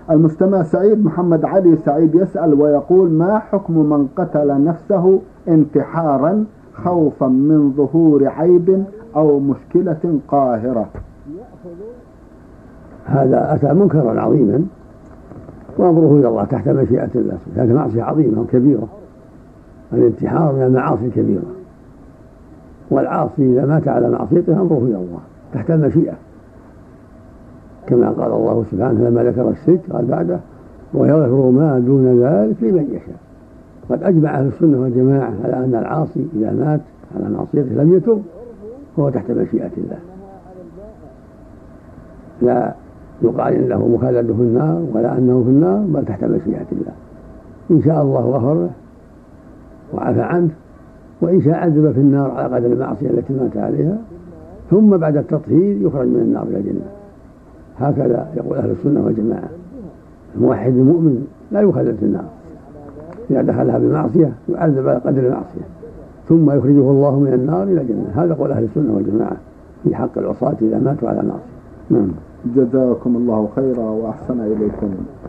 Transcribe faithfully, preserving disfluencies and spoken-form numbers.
المستمع سعيد محمد علي سعيد يسأل ويقول: ما حكم من قتل نفسه انتحارا خوفا من ظهور عيب أو مشكلة قاهرة؟ هذا أتى منكرا عظيما وأمره إلى الله تحت مشيئة الله، هذه معصية عظيمة وكبيرة. الانتحار من المعاصي الكبيرة، والعاصي إذا مات على معصيته أمره إلى الله تحت المشيئة، كما قال الله سبحانه لما ذكر الشرك قال بعده: ويغفر ما دون ذلك لمن يشاء. قد أجمع أهل السنة والجماعة على أن العاصي إذا مات على معصيته لم يتب هو تحت مشيئة الله، لا يقال إنه مخلد في النار ولا أنه في النار، بل تحت مشيئة الله. إن شاء الله غفر له وعفى عنه، وإن شاء عذب في النار على قدر المعصية التي مات عليها، ثم بعد التطهير يخرج من النار إلى الجنة. هكذا يقول أهل السنة والجماعة. الموحد المؤمن لا يخلد في النار، إذا دخلها بمعصية يعذب على قدر المعصية ثم يخرجه الله من النار إلى الجنة. هذا قول أهل السنة والجماعة في حق العصاة إذا ماتوا على معصية. جزاكم الله خيرا وأحسن إليكم.